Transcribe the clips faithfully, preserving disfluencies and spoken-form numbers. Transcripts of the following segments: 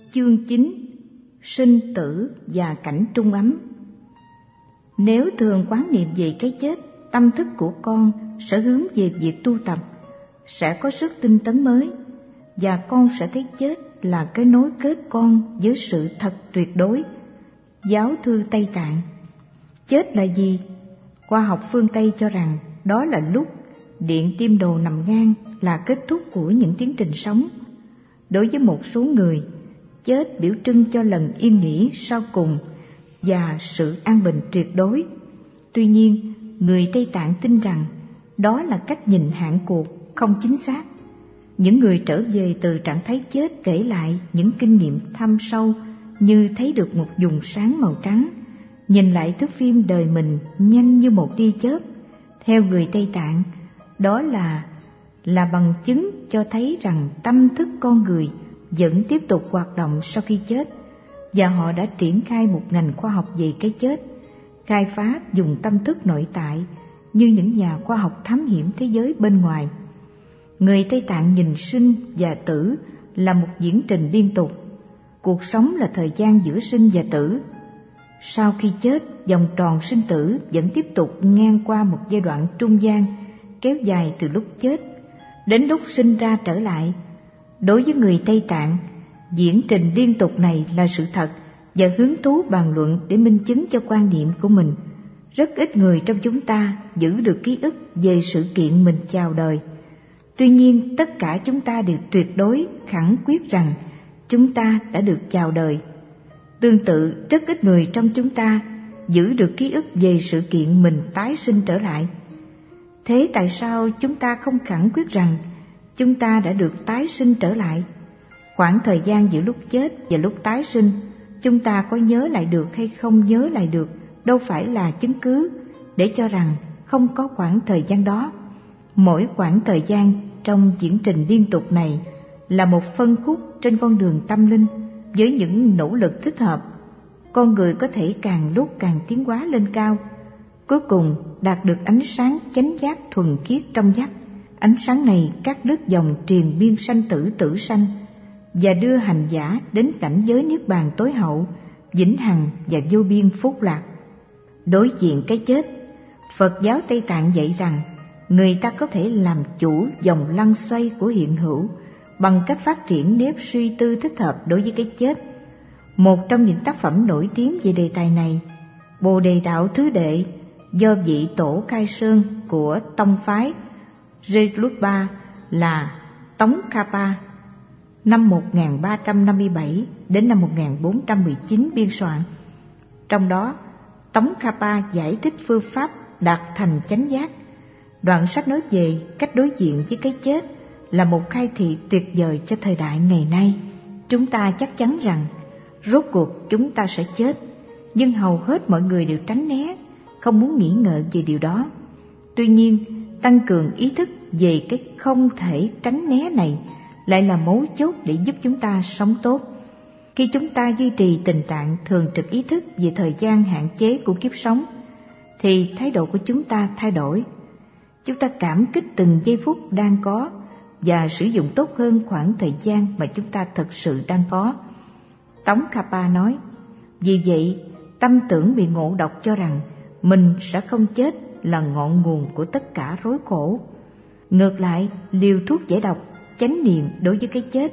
Chương chín. Sinh tử và cảnh trung ấm. Nếu thường quán niệm về cái chết, tâm thức của con sẽ hướng về việc tu tập, sẽ có sức tinh tấn mới, và con sẽ thấy chết là cái nối kết con với sự thật tuyệt đối. Giáo thư Tây Tạng. Chết là gì? Khoa học phương Tây cho rằng đó là lúc điện tim đồ nằm ngang, là kết thúc của những tiến trình sống. Đối với một số người, chết biểu trưng cho lần yên nghỉ sau cùng và sự an bình tuyệt đối. Tuy nhiên, người Tây Tạng tin rằng đó là cách nhìn hạn cuộc không chính xác. Những người trở về từ trạng thái chết kể lại những kinh nghiệm thâm sâu như thấy được một vùng sáng màu trắng, nhìn lại thước phim đời mình nhanh như một tia chớp. Theo người Tây Tạng, đó là là bằng chứng cho thấy rằng tâm thức con người vẫn tiếp tục hoạt động sau khi chết, và họ đã triển khai một ngành khoa học về cái chết, khai phá dùng tâm thức nội tại như những nhà khoa học thám hiểm thế giới bên ngoài. Người Tây Tạng nhìn sinh và tử là một diễn trình liên tục. Cuộc sống là thời gian giữa sinh và tử. Sau khi chết, vòng tròn sinh tử vẫn tiếp tục ngang qua một giai đoạn trung gian kéo dài từ lúc chết đến lúc sinh ra trở lại. Đối với người Tây Tạng, diễn trình liên tục này là sự thật và hứng thú bàn luận để minh chứng cho quan niệm của mình. Rất ít người trong chúng ta giữ được ký ức về sự kiện mình chào đời. Tuy nhiên, tất cả chúng ta đều tuyệt đối khẳng quyết rằng chúng ta đã được chào đời. Tương tự, rất ít người trong chúng ta giữ được ký ức về sự kiện mình tái sinh trở lại. Thế tại sao chúng ta không khẳng quyết rằng chúng ta đã được tái sinh trở lại? Khoảng thời gian giữa lúc chết và lúc tái sinh, chúng ta có nhớ lại được hay không nhớ lại được đâu phải là chứng cứ để cho rằng không có khoảng thời gian đó. Mỗi khoảng thời gian trong diễn trình liên tục này là một phân khúc trên con đường tâm linh. Với những nỗ lực thích hợp, con người có thể càng lúc càng tiến hóa lên cao, cuối cùng đạt được ánh sáng chánh giác thuần khiết trong vắt. Ánh sáng này cắt đứt dòng triền biên sanh tử tử sanh và đưa hành giả đến cảnh giới niết bàn tối hậu, vĩnh hằng và vô biên phúc lạc. Đối diện cái chết, Phật giáo Tây Tạng dạy rằng người ta có thể làm chủ dòng lăn xoay của hiện hữu bằng cách phát triển nếp suy tư thích hợp đối với cái chết. Một trong những tác phẩm nổi tiếng về đề tài này, Bồ Đề Đạo Thứ Đệ, do vị tổ Khai Sơn của tông phái Jelupa là Tống Kapa, năm một nghìn ba trăm năm mươi bảy đến năm một nghìn bốn trăm mười chín biên soạn. Trong đó, Tống Kapa giải thích phương pháp đạt thành chánh giác. Đoạn sách nói về cách đối diện với cái chết là một khai thị tuyệt vời cho thời đại ngày nay. Chúng ta chắc chắn rằng rốt cuộc chúng ta sẽ chết, nhưng hầu hết mọi người đều tránh né, không muốn nghĩ ngợi về điều đó. Tuy nhiên, tăng cường ý thức về cái không thể tránh né này lại là mấu chốt để giúp chúng ta sống tốt. Khi chúng ta duy trì tình trạng thường trực ý thức về thời gian hạn chế của kiếp sống, thì thái độ của chúng ta thay đổi. Chúng ta cảm kích từng giây phút đang có và sử dụng tốt hơn khoảng thời gian mà chúng ta thực sự đang có. Tống Kapa nói, vì vậy tâm tưởng bị ngộ độc cho rằng mình sẽ không chết là ngọn nguồn của tất cả rối khổ. Ngược lại, liều thuốc giải độc chánh niệm đối với cái chết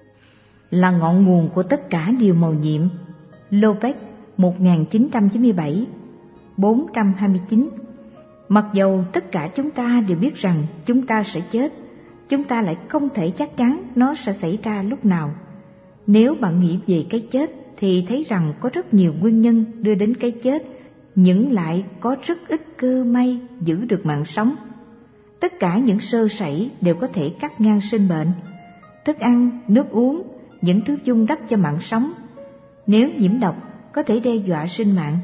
là ngọn nguồn của tất cả điều mầu nhiệm. Lopez, một nghìn chín trăm chín mươi bảy, bốn trăm hai mươi chín. Mặc dầu tất cả chúng ta đều biết rằng chúng ta sẽ chết, chúng ta lại không thể chắc chắn nó sẽ xảy ra lúc nào. Nếu bạn nghĩ về cái chết thì thấy rằng có rất nhiều nguyên nhân đưa đến cái chết, nhưng lại có rất ít cơ may giữ được mạng sống. Tất cả những sơ sẩy đều có thể cắt ngang sinh bệnh. Thức ăn, nước uống, những thứ dung đắp cho mạng sống, nếu nhiễm độc có thể đe dọa sinh mạng.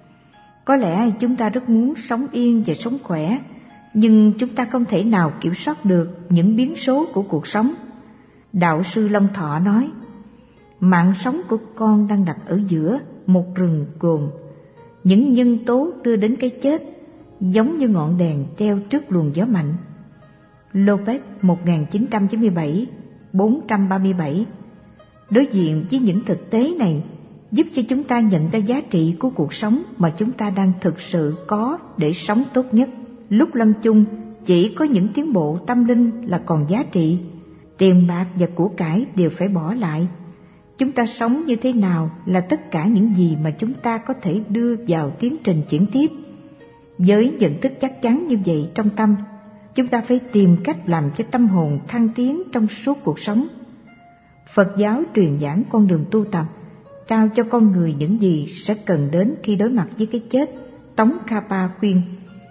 Có lẽ chúng ta rất muốn sống yên và sống khỏe, nhưng chúng ta không thể nào kiểm soát được những biến số của cuộc sống. Đạo sư Long Thọ nói, mạng sống của con đang đặt ở giữa một rừng gồm những nhân tố đưa đến cái chết, giống như ngọn đèn treo trước luồng gió mạnh. Lopez, một nghìn chín trăm chín mươi bảy, bốn trăm ba mươi bảy. Đối diện với những thực tế này giúp cho chúng ta nhận ra giá trị của cuộc sống mà chúng ta đang thực sự có để sống tốt nhất. Lúc lâm chung, chỉ có những tiến bộ tâm linh là còn giá trị. Tiền bạc và của cải đều phải bỏ lại. Chúng ta sống như thế nào là tất cả những gì mà chúng ta có thể đưa vào tiến trình chuyển tiếp. Với nhận thức chắc chắn như vậy trong tâm, chúng ta phải tìm cách làm cho tâm hồn thăng tiến trong suốt cuộc sống. Phật giáo truyền giảng con đường tu tập, trao cho con người những gì sẽ cần đến khi đối mặt với cái chết. Tống Kapa khuyên: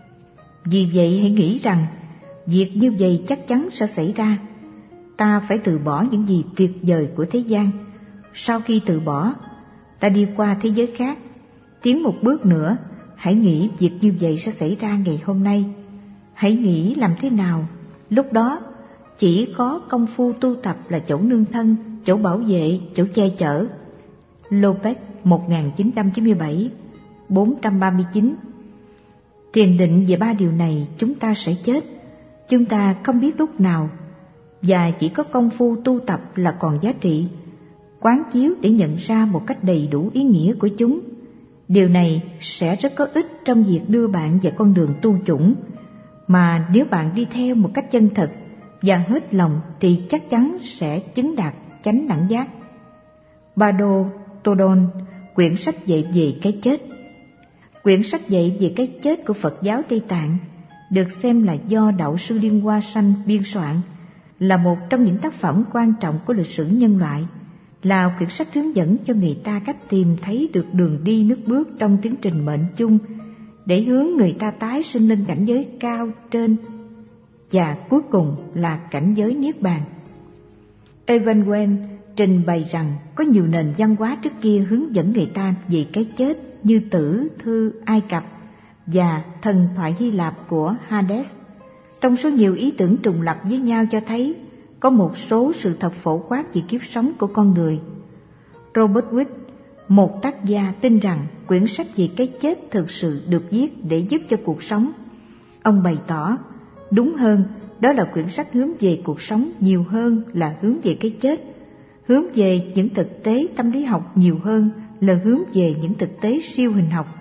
vì vậy hãy nghĩ rằng việc như vậy chắc chắn sẽ xảy ra. Ta phải từ bỏ những gì tuyệt vời của thế gian. Sau khi từ bỏ, ta đi qua thế giới khác. Tiến một bước nữa, hãy nghĩ việc như vậy sẽ xảy ra ngày hôm nay. Hãy nghĩ làm thế nào. Lúc đó, chỉ có công phu tu tập là chỗ nương thân, chỗ bảo vệ, chỗ che chở. Lopez một nghìn chín trăm chín mươi bảy, bốn trăm ba mươi chín. Thiền định về ba điều này chúng ta sẽ chết. Chúng ta không biết lúc nào, và chỉ có công phu tu tập là còn giá trị. Quán chiếu để nhận ra một cách đầy đủ ý nghĩa của chúng. Điều này sẽ rất có ích trong việc đưa bạn về con đường tu chủng, mà nếu bạn đi theo một cách chân thật và hết lòng thì chắc chắn sẽ chứng đạt chánh đẳng giác. Bado Todon, quyển sách dạy về cái chết. Quyển sách dạy về cái chết của Phật giáo Tây Tạng được xem là do Đạo sư Liên Hoa Sanh biên soạn, là một trong những tác phẩm quan trọng của lịch sử nhân loại, là quyển sách hướng dẫn cho người ta cách tìm thấy được đường đi nước bước trong tiến trình mệnh chung để hướng người ta tái sinh lên cảnh giới cao trên, và cuối cùng là cảnh giới Niết Bàn. Evan Wen trình bày rằng có nhiều nền văn hóa trước kia hướng dẫn người ta về cái chết như Tử Thư Ai Cập và thần thoại Hy Lạp của Hades. Trong số nhiều ý tưởng trùng lặp với nhau cho thấy có một số sự thật phổ quát về kiếp sống của con người. Robert Witt, một tác gia, tin rằng quyển sách về cái chết thực sự được viết để giúp cho cuộc sống. Ông bày tỏ, đúng hơn, đó là quyển sách hướng về cuộc sống nhiều hơn là hướng về cái chết, hướng về những thực tế tâm lý học nhiều hơn là hướng về những thực tế siêu hình học.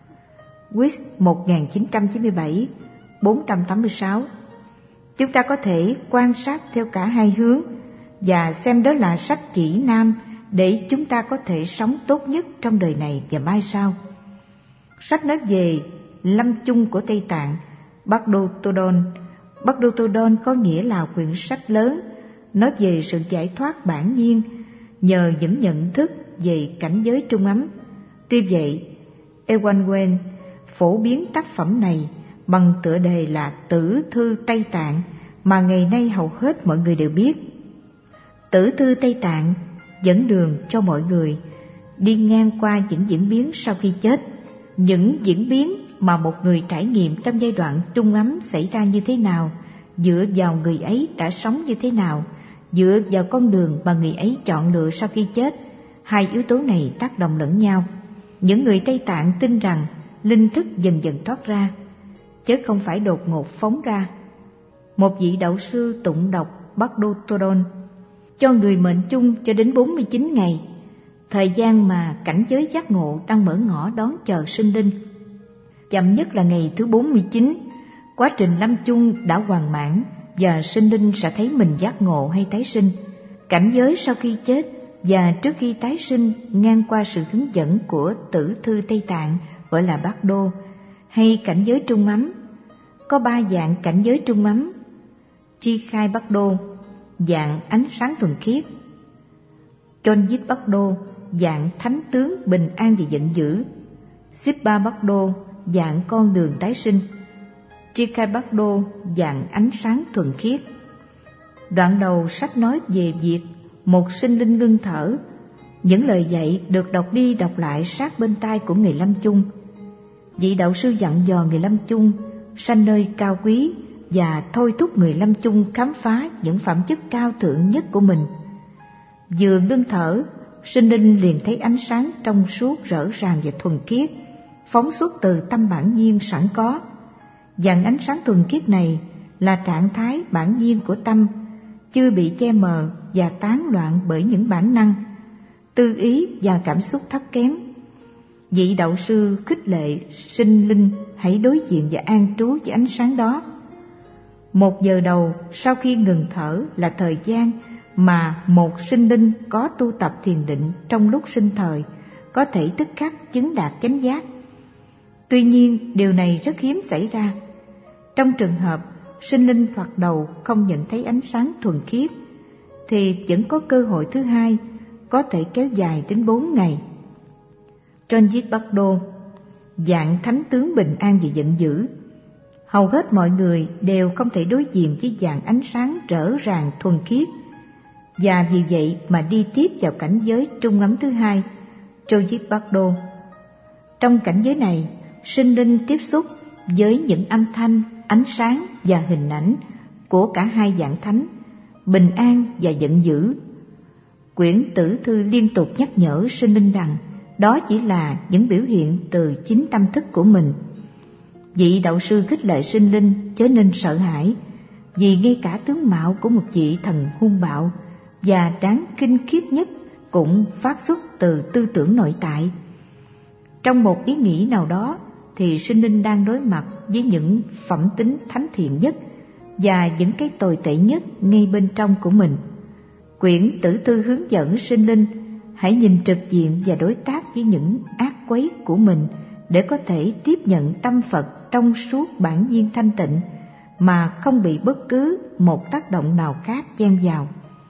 Witt một nghìn chín trăm chín mươi bảy, bốn trăm tám mươi sáu. Chúng ta có thể quan sát theo cả hai hướng và xem đó là sách chỉ nam để chúng ta có thể sống tốt nhất trong đời này và mai sau. Sách nói về lâm chung của Tây Tạng, Bado Todon. Bado Todon có nghĩa là quyển sách lớn, nói về sự giải thoát bản nhiên nhờ những nhận thức về cảnh giới trung ấm. Tuy vậy, Ewan Wen phổ biến tác phẩm này bằng tựa đề là Tử Thư Tây Tạng mà ngày nay hầu hết mọi người đều biết. Tử Thư Tây Tạng dẫn đường cho mọi người đi ngang qua những diễn biến sau khi chết, những diễn biến mà một người trải nghiệm trong giai đoạn trung ấm xảy ra như thế nào, dựa vào người ấy đã sống như thế nào, dựa vào con đường mà người ấy chọn lựa sau khi chết. Hai yếu tố này tác động lẫn nhau. Những người Tây Tạng tin rằng linh thức dần dần thoát ra, chứ không phải đột ngột phóng ra. Một vị đạo sư tụng đọc Bado Todon cho người mệnh chung cho đến bốn mươi chín ngày, thời gian mà cảnh giới giác ngộ đang mở ngõ đón chờ sinh linh. Chậm nhất là ngày thứ bốn mươi chín, quá trình lâm chung đã hoàn mãn và sinh linh sẽ thấy mình giác ngộ hay tái sinh. Cảnh giới sau khi chết và trước khi tái sinh ngang qua sự hướng dẫn của Tử Thư Tây Tạng gọi là Bado hay cảnh giới trung ấm. Có ba dạng cảnh giới trung ấm: Tri Khai Bado, dạng ánh sáng thuần khiết; Chonjit Bado, dạng thánh tướng bình an và giận dữ; Sippa Bado, dạng con đường tái sinh; Tri Khai Bado, dạng ánh sáng thuần khiết. Đoạn đầu sách nói về việc một sinh linh ngưng thở. Những lời dạy được đọc đi đọc lại sát bên tai của người lâm chung. Vị đạo sư dặn dò người lâm chung sanh nơi cao quý và thôi thúc người lâm chung khám phá những phẩm chất cao thượng nhất của mình. Vừa ngưng thở, sinh linh liền thấy ánh sáng trong suốt rỡ ràng và thuần khiết, phóng xuất từ tâm bản nhiên sẵn có. Dạng ánh sáng thuần khiết này là trạng thái bản nhiên của tâm, chưa bị che mờ và tán loạn bởi những bản năng, tư ý và cảm xúc thấp kém. Vị đạo sư khích lệ sinh linh hãy đối diện và an trú với ánh sáng đó. Một giờ đầu sau khi ngừng thở là thời gian mà một sinh linh có tu tập thiền định trong lúc sinh thời có thể tức khắc chứng đạt chánh giác. Tuy nhiên, điều này rất hiếm xảy ra. Trong trường hợp sinh linh thoạt đầu không nhận thấy ánh sáng thuần khiết, thì vẫn có cơ hội thứ hai, có thể kéo dài đến bốn ngày. Ranjit Bhakdo, dạng thánh tướng bình an và giận dữ. Hầu hết mọi người đều không thể đối diện với dạng ánh sáng rỡ ràng thuần khiết, và vì vậy mà đi tiếp vào cảnh giới trung ấm thứ hai, Ranjit Bhakdo. Trong cảnh giới này, sinh linh tiếp xúc với những âm thanh, ánh sáng và hình ảnh của cả hai dạng thánh, bình an và giận dữ. Quyển tử thư liên tục nhắc nhở sinh linh rằng đó chỉ là những biểu hiện từ chính tâm thức của mình. Vị đạo sư khích lệ sinh linh chớ nên sợ hãi, vì ngay cả tướng mạo của một vị thần hung bạo và đáng kinh khiếp nhất cũng phát xuất từ tư tưởng nội tại. Trong một ý nghĩ nào đó thì sinh linh đang đối mặt với những phẩm tính thánh thiện nhất và những cái tồi tệ nhất ngay bên trong của mình. Quyển tử thư hướng dẫn sinh linh hãy nhìn trực diện và đối tác với những ác quấy của mình để có thể tiếp nhận tâm Phật trong suốt bản nhiên thanh tịnh mà không bị bất cứ một tác động nào khác chen vào.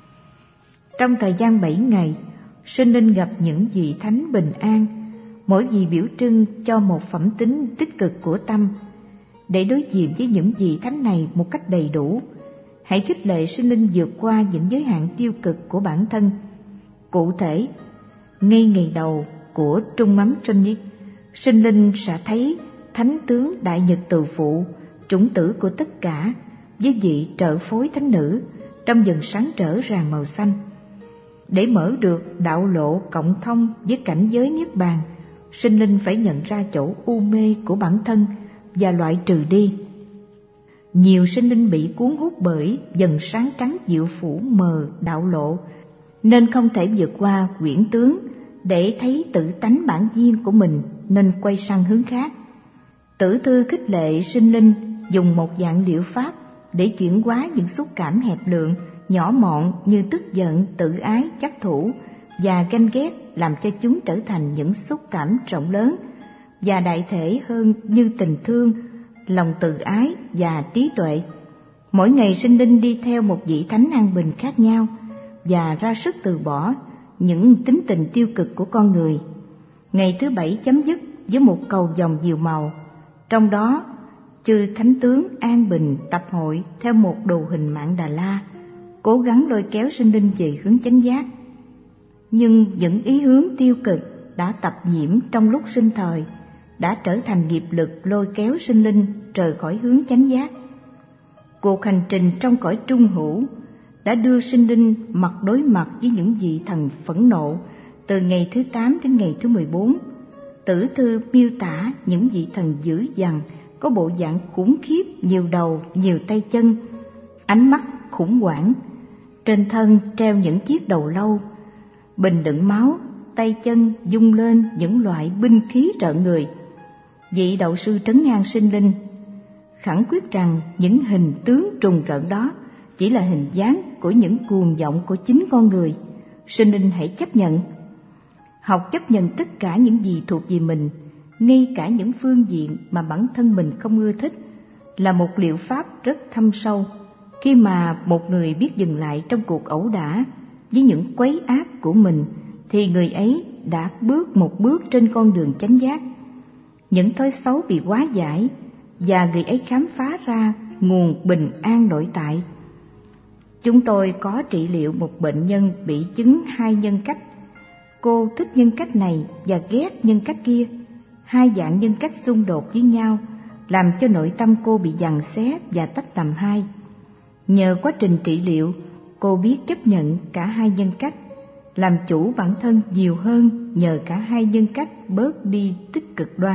Trong thời gian bảy ngày, sinh linh gặp những vị thánh bình an, mỗi vị biểu trưng cho một phẩm tính tích cực của tâm. Để đối diện với những vị thánh này một cách đầy đủ, hãy khích lệ sinh linh vượt qua những giới hạn tiêu cực của bản thân. Cụ thể, ngay ngày đầu của trung ấm Ranjit, sinh linh sẽ thấy thánh tướng Đại Nhật Từ Phụ, chủng tử của tất cả, với vị trợ phối thánh nữ trong dần sáng trở ràng màu xanh. Để mở được đạo lộ cộng thông với cảnh giới niết bàn, sinh linh phải nhận ra chỗ u mê của bản thân và loại trừ đi. Nhiều sinh linh bị cuốn hút bởi dần sáng trắng diệu phủ mờ đạo lộ, nên không thể vượt qua quyển tướng để thấy tự tánh bản nhiên của mình, nên quay sang hướng khác. Tử thư khích lệ sinh linh dùng một dạng liệu pháp để chuyển hóa những xúc cảm hẹp lượng, nhỏ mọn như tức giận, tự ái, chấp thủ và ganh ghét, làm cho chúng trở thành những xúc cảm rộng lớn và đại thể hơn như tình thương, lòng từ ái và trí tuệ. Mỗi ngày sinh linh đi theo một vị thánh an bình khác nhau và ra sức từ bỏ những tính tình tiêu cực của con người. Ngày thứ bảy chấm dứt với một cầu vồng nhiều màu, trong đó chư thánh tướng an bình tập hội theo một đồ hình Mạn Đà La, cố gắng lôi kéo sinh linh về hướng chánh giác. Nhưng những ý hướng tiêu cực đã tập nhiễm trong lúc sinh thời đã trở thành nghiệp lực lôi kéo sinh linh rời khỏi hướng chánh giác. Cuộc hành trình trong cõi trung hữu đã đưa sinh linh mặt đối mặt với những vị thần phẫn nộ từ ngày thứ tám đến ngày thứ mười bốn. Tử thư miêu tả những vị thần dữ dằn, có bộ dạng khủng khiếp, nhiều đầu, nhiều tay chân, ánh mắt khủng hoảng, trên thân treo những chiếc đầu lâu, bình đựng máu, tay chân vung lên những loại binh khí rợn người. Vị đạo sư trấn an sinh linh, khẳng quyết rằng những hình tướng trùng rợn đó chỉ là hình dáng của những cuồng vọng của chính con người. Sinh linh hãy chấp nhận, học chấp nhận tất cả những gì thuộc về mình, ngay cả những phương diện mà bản thân mình không ưa thích, là một liệu pháp rất thâm sâu. Khi mà một người biết dừng lại trong cuộc ẩu đả với những quấy ác của mình, thì người ấy đã bước một bước trên con đường chánh giác. Những thói xấu bị hóa giải và người ấy khám phá ra nguồn bình an nội tại. Chúng tôi có trị liệu một bệnh nhân bị chứng hai nhân cách. Cô thích nhân cách này và ghét nhân cách kia. Hai dạng nhân cách xung đột với nhau, làm cho nội tâm cô bị giằng xé và tách làm hai. Nhờ quá trình trị liệu, cô biết chấp nhận cả hai nhân cách, làm chủ bản thân nhiều hơn nhờ cả hai nhân cách bớt đi tích cực đoan.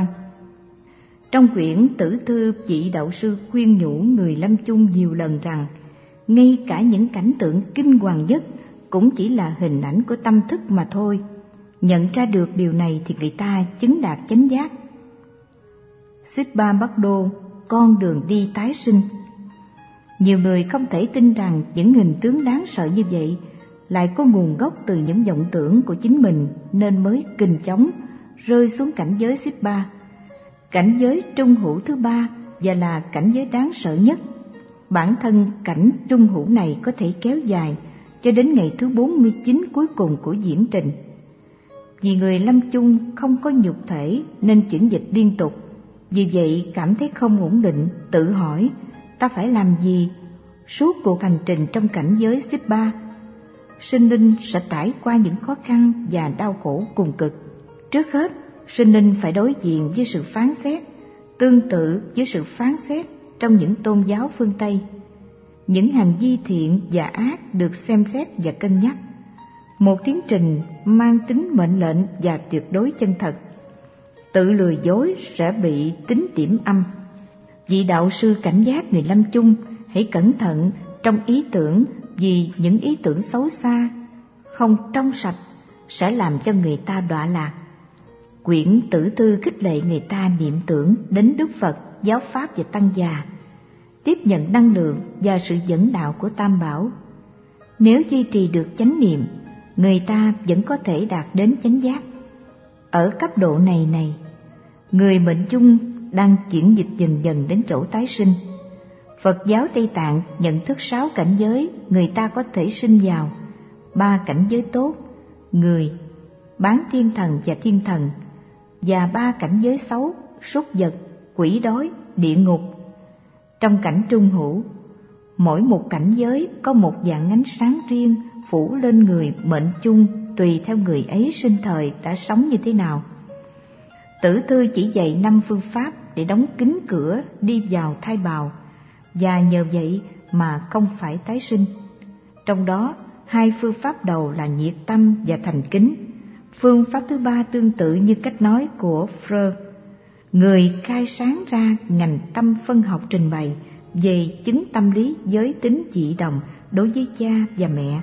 Trong quyển tử thư, vị đạo sư khuyên nhủ người lâm chung nhiều lần rằng ngay cả những cảnh tượng kinh hoàng nhất cũng chỉ là hình ảnh của tâm thức mà thôi. Nhận ra được điều này thì người ta chứng đạt chánh giác. Siddha Bát Đô, con đường đi tái sinh. Nhiều người không thể tin rằng những hình tướng đáng sợ như vậy lại có nguồn gốc từ những vọng tưởng của chính mình, nên mới kình chóng rơi xuống cảnh giới Siddha, cảnh giới trung hữu thứ ba và là cảnh giới đáng sợ nhất. Bản thân cảnh trung hữu này có thể kéo dài cho đến ngày thứ bốn mươi chín cuối cùng của diễn trình. Vì người lâm chung không có nhục thể nên chuyển dịch liên tục, vì vậy cảm thấy không ổn định, tự hỏi ta phải làm gì suốt cuộc hành trình trong cảnh giới Siddha. Sinh linh sẽ trải qua những khó khăn và đau khổ cùng cực. Trước hết, sinh linh phải đối diện với sự phán xét, tương tự với sự phán xét trong những tôn giáo phương Tây. Những hành vi thiện và ác được xem xét và cân nhắc. Một tiến trình mang tính mệnh lệnh và tuyệt đối chân thật. Tự lừa dối sẽ bị tính điểm âm. Vị đạo sư cảnh giác người lâm chung, hãy cẩn thận trong ý tưởng, vì những ý tưởng xấu xa, không trong sạch sẽ làm cho người ta đọa lạc. Quyển Tử Thư khích lệ người ta niệm tưởng đến Đức Phật, giáo pháp và tăng già, tiếp nhận năng lượng và sự dẫn đạo của Tam Bảo. Nếu duy trì được chánh niệm, người ta vẫn có thể đạt đến chánh giác. Ở cấp độ này này, người mệnh chung đang chuyển dịch dần dần đến chỗ tái sinh. Phật giáo Tây Tạng nhận thức sáu cảnh giới người ta có thể sinh vào: ba cảnh giới tốt, người, bán thiên thần và thiên thần, và ba cảnh giới xấu, súc vật, quỷ đói, địa ngục. Trong cảnh trung hữu, mỗi một cảnh giới có một dạng ánh sáng riêng phủ lên người mệnh chung tùy theo người ấy sinh thời đã sống như thế nào. Tử Thư chỉ dạy năm phương pháp để đóng kín cửa đi vào thai bào, và nhờ vậy mà không phải tái sinh. Trong đó, hai phương pháp đầu là nhiệt tâm và thành kính. Phương pháp thứ ba tương tự như cách nói của Freud, người khai sáng ra ngành tâm phân học trình bày về chứng tâm lý giới tính dị đồng đối với cha và mẹ.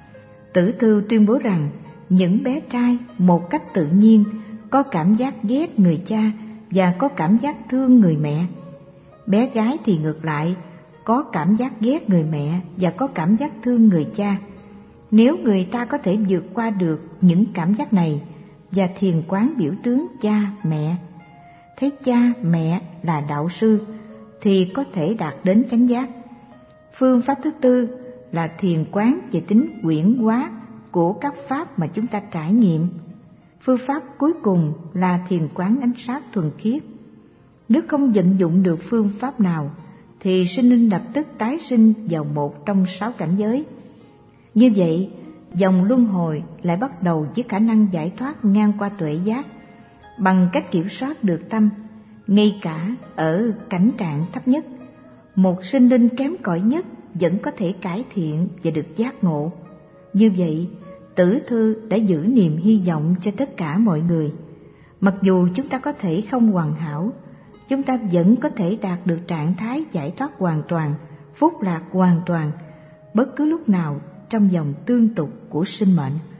Tử Thư tuyên bố rằng những bé trai một cách tự nhiên có cảm giác ghét người cha và có cảm giác thương người mẹ. Bé gái thì ngược lại, có cảm giác ghét người mẹ và có cảm giác thương người cha. Nếu người ta có thể vượt qua được những cảm giác này và thiền quán biểu tướng cha, mẹ, thấy cha, mẹ là đạo sư, thì có thể đạt đến chánh giác. Phương pháp thứ tư là thiền quán về tính quyển hóa của các pháp mà chúng ta trải nghiệm. Phương pháp cuối cùng là thiền quán ánh sáng thuần khiết. Nếu không vận dụng được phương pháp nào, thì sinh linh lập tức tái sinh vào một trong sáu cảnh giới. Như vậy, dòng luân hồi lại bắt đầu với khả năng giải thoát ngang qua tuệ giác, bằng cách kiểm soát được tâm, ngay cả ở cảnh trạng thấp nhất. Một sinh linh kém cỏi nhất vẫn có thể cải thiện và được giác ngộ. Như vậy, Tử Thư đã giữ niềm hy vọng cho tất cả mọi người. Mặc dù chúng ta có thể không hoàn hảo, chúng ta vẫn có thể đạt được trạng thái giải thoát hoàn toàn, phúc lạc hoàn toàn, bất cứ lúc nào trong dòng tương tục của sinh mệnh.